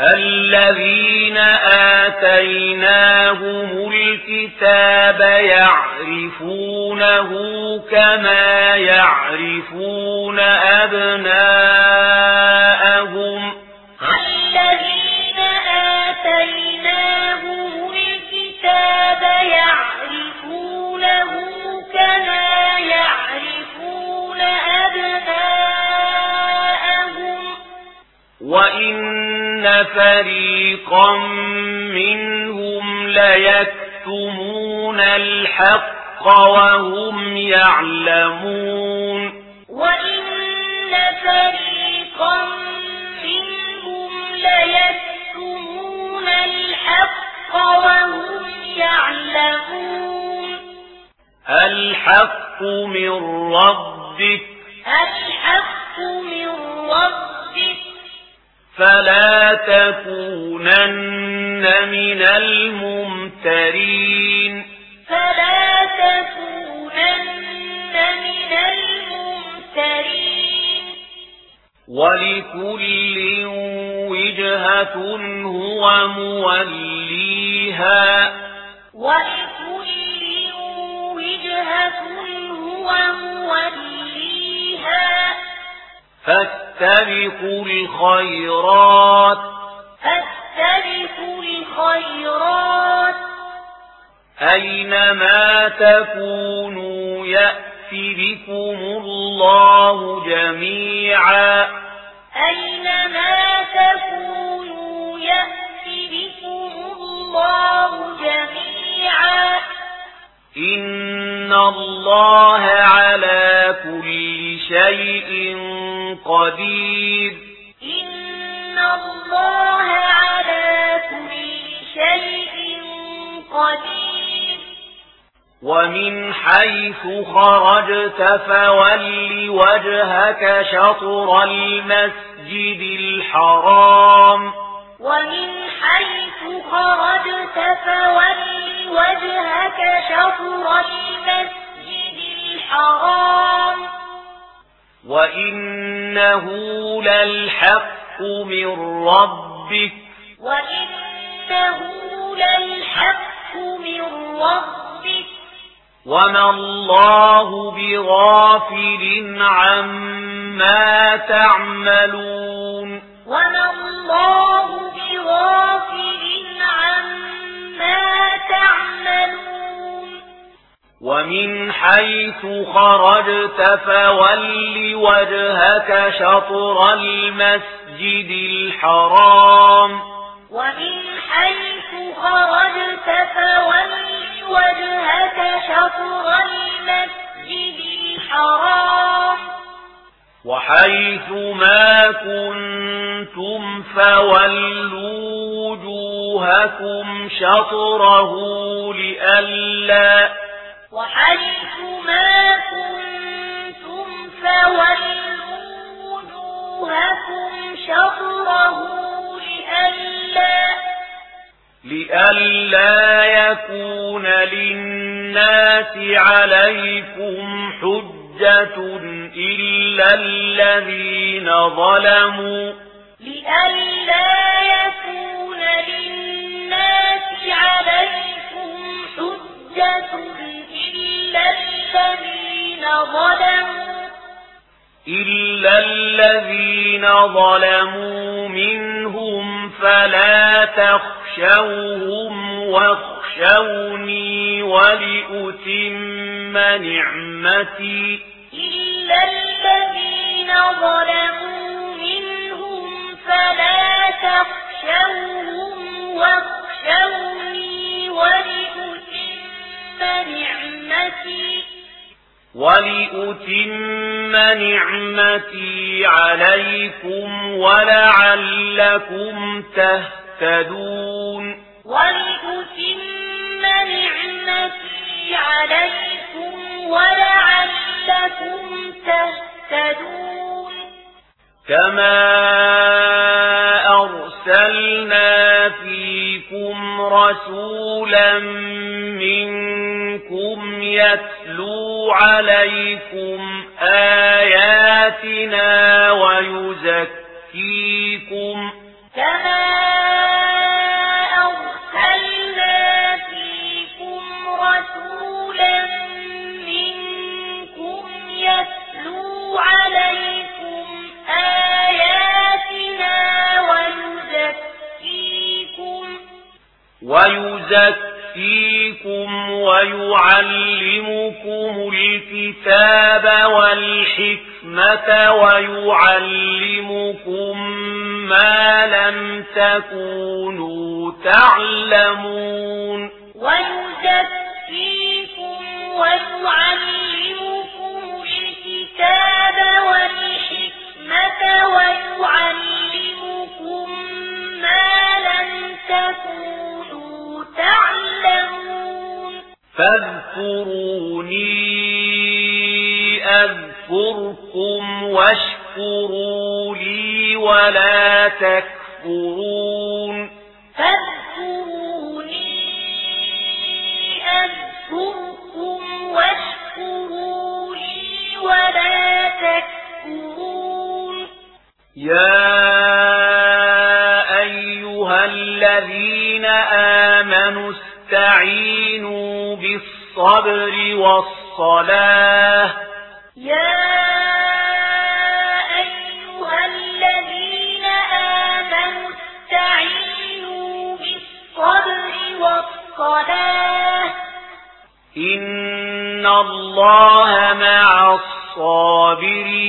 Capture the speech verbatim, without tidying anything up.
الذين آتيناهم الكتاب يعرفونه كما يعرفون أبناءهم الذين آتيناهم الكتاب يعرفونه كما يعرفون أبناءهم وإن فريقا منهم ليكتمون الحق وهم يعلمون وإن فريقا منهم ليكتمون الحق وهم يعلمون الحق من ربك الحق من ربك فلا تكونن من الممترين فلا تكونن من الممترين ولكل وجهة هو موليها ولكل وجهة هو موليها فاستبقوا الخيرات فاستبقوا الخيرات أينما تكونوا يأت بكم الله جميعا أينما تكونوا يأت بكم الله جميعا إن الله على كل شيء قدير إن الله على كل شيء قدير ومن حيث خرجت فول وجهك شطر المسجد الحرام ومن حيث خرجت فول وجهك شطر المسجد الحرام وإنه للحق من ربك وإنه للحق من ربك وما الله بغافل عما تعملون وما الله بغافل عما تعملون ومن حيث خرجت فول وجهك شطر المسجد الحرام ومن حيث خرجت فول وجهك شطر المسجد الحرام وحيث ما كنتم فولوا وجوهكم شطره لئلا وحيث ما كنتم فولوا وجوهكم شطره لئلا لئلا يكون للناس عليكم حجة إلا الذين ظلموا لئلا يكون للناس عليكم حجة إلا الذين ظلموا إلا الذين ظلموا منهم فلا تخشوهم واخشوني ولأتم نعمتي إلا الذين ظلموا منهم فلا تخشوهم واخشوني ولأتم نعمتي ولأتم نعمتي عليكم ولعلكم تهتدون ولأتم نعمتي عليكم ولعلكم تهتدون كما أرسلنا فيكم رسولا منكم يتلو عليكم آياتنا ويزكيكم كما ويزكيكم ويعلمكم الكتاب والحكمة ويعلمكم ما لم تكونوا تعلمون ويزكيكم ويعلمكم الكتاب والحكمة ويعلمكم ما لم تكونوا تعلمون فاذكروني أذكركم واشكروا لي ولا تكفرون فاذكروني أذكركم واشكروا لي ولا تكفرون يا أيها الذين آمنوا استعينوا بالصبر والصلاة يا أيها الذين آمنوا استعينوا بالصبر والصلاة إن الله مع الصابرين